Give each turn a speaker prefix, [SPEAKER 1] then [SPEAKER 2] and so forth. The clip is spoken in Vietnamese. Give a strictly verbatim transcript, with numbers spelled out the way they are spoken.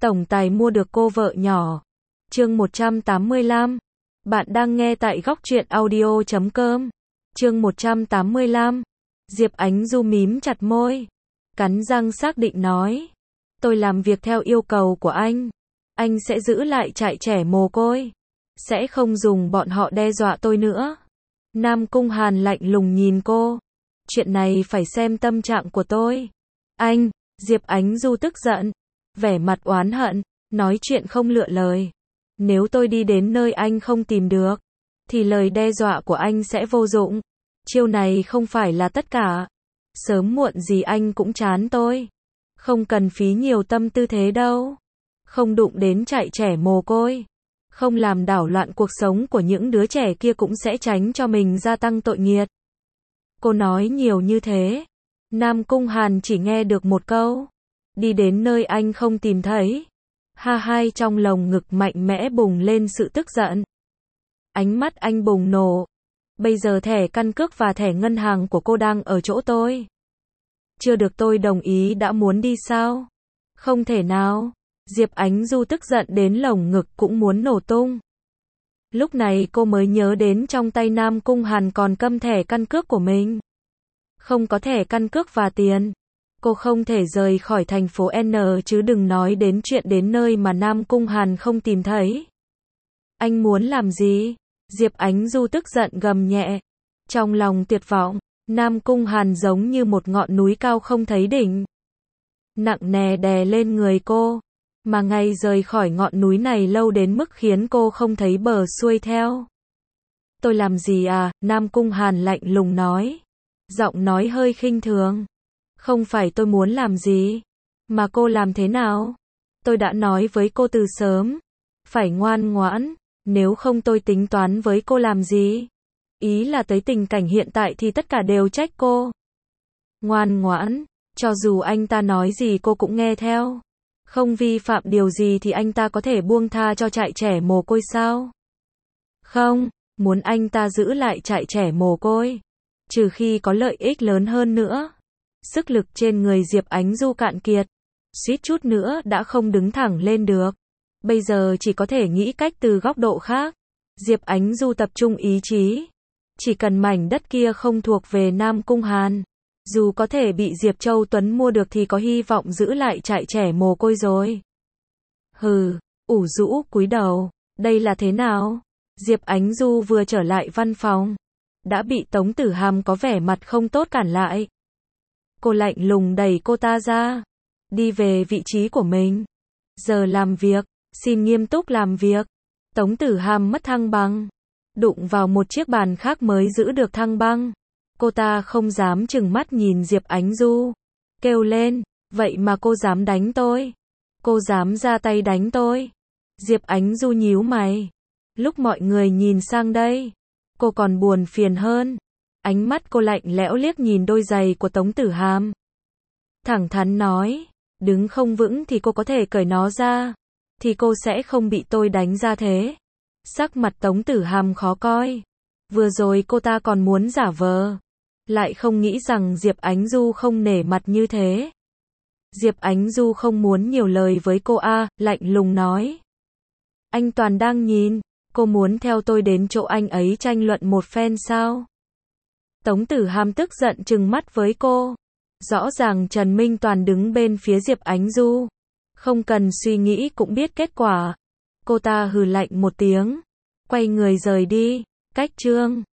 [SPEAKER 1] Tổng tài mua được cô vợ nhỏ. Chương một trăm tám mươi lăm. Bạn đang nghe tại góc truyện audio chấm com. Chương một trăm tám mươi lăm. Diệp Ánh Du mím chặt môi, cắn răng xác định nói: "Tôi làm việc theo yêu cầu của anh. Anh sẽ giữ lại trại trẻ mồ côi. Sẽ không dùng bọn họ đe dọa tôi nữa." Nam Cung Hàn lạnh lùng nhìn cô. "Chuyện này phải xem tâm trạng của tôi." "Anh!" Diệp Ánh Du tức giận, vẻ mặt oán hận, nói chuyện không lựa lời. "Nếu tôi đi đến nơi anh không tìm được, thì lời đe dọa của anh sẽ vô dụng. Chiêu này không phải là tất cả. Sớm muộn gì anh cũng chán tôi. Không cần phí nhiều tâm tư thế đâu. Không đụng đến trại trẻ mồ côi, không làm đảo loạn cuộc sống của những đứa trẻ kia cũng sẽ tránh cho mình gia tăng tội nghiệt." Cô nói nhiều như thế, Nam Cung Hàn chỉ nghe được một câu: "Đi đến nơi anh không tìm thấy." Ha hai trong lồng ngực mạnh mẽ bùng lên sự tức giận. Ánh mắt anh bùng nổ. "Bây giờ thẻ căn cước và thẻ ngân hàng của cô đang ở chỗ tôi. Chưa được tôi đồng ý đã muốn đi sao? Không thể nào." Diệp Ánh Du tức giận đến lồng ngực cũng muốn nổ tung. Lúc này cô mới nhớ đến trong tay Nam Cung Hàn còn cầm thẻ căn cước của mình. Không có thẻ căn cước và tiền, cô không thể rời khỏi thành phố N, chứ đừng nói đến chuyện đến nơi mà Nam Cung Hàn không tìm thấy. "Anh muốn làm gì?" Diệp Ánh Du tức giận gầm nhẹ. Trong lòng tuyệt vọng, Nam Cung Hàn giống như một ngọn núi cao không thấy đỉnh, nặng nề đè lên người cô, mà ngày rời khỏi ngọn núi này lâu đến mức khiến cô không thấy bờ xuôi theo. "Tôi làm gì à?" Nam Cung Hàn lạnh lùng nói, giọng nói hơi khinh thường. "Không phải tôi muốn làm gì, mà cô làm thế nào? Tôi đã nói với cô từ sớm, phải ngoan ngoãn, nếu không tôi tính toán với cô làm gì. Ý là tới tình cảnh hiện tại thì tất cả đều trách cô." "Ngoan ngoãn, cho dù anh ta nói gì cô cũng nghe theo. Không vi phạm điều gì thì anh ta có thể buông tha cho trại trẻ mồ côi sao?" "Không, muốn anh ta giữ lại trại trẻ mồ côi, trừ khi có lợi ích lớn hơn nữa." Sức lực trên người Diệp Ánh Du cạn kiệt, suýt chút nữa đã không đứng thẳng lên được. Bây giờ chỉ có thể nghĩ cách từ góc độ khác. Diệp Ánh Du tập trung ý chí. Chỉ cần mảnh đất kia không thuộc về Nam Cung Hàn, dù có thể bị Diệp Châu Tuấn mua được thì có hy vọng giữ lại trại trẻ mồ côi rồi. Hừ, ủ rũ cúi đầu. Đây là thế nào? Diệp Ánh Du vừa trở lại văn phòng, đã bị Tống Tử Hàm có vẻ mặt không tốt cản lại. Cô lạnh lùng đẩy cô ta ra. "Đi về vị trí của mình. Giờ làm việc, xin nghiêm túc làm việc." Tống Tử Hàm mất thăng bằng, đụng vào một chiếc bàn khác mới giữ được thăng bằng. Cô ta không dám chừng mắt nhìn Diệp Ánh Du, kêu lên: "Vậy mà cô dám đánh tôi? Cô dám ra tay đánh tôi?" Diệp Ánh Du nhíu mày. Lúc mọi người nhìn sang đây, cô còn buồn phiền hơn. Ánh mắt cô lạnh lẽo liếc nhìn đôi giày của Tống Tử Hàm, thẳng thắn nói: "Đứng không vững thì cô có thể cởi nó ra, thì cô sẽ không bị tôi đánh ra thế." Sắc mặt Tống Tử Hàm khó coi. Vừa rồi cô ta còn muốn giả vờ, lại không nghĩ rằng Diệp Ánh Du không nể mặt như thế. Diệp Ánh Du không muốn nhiều lời với cô a, lạnh lùng nói: "Anh Toàn đang nhìn, cô muốn theo tôi đến chỗ anh ấy tranh luận một phen sao?" Tống Tử Hàm tức giận trừng mắt với cô. Rõ ràng Trần Minh Toàn đứng bên phía Diệp Ánh Du, không cần suy nghĩ cũng biết kết quả. Cô ta hừ lạnh một tiếng, quay người rời đi. Cách chương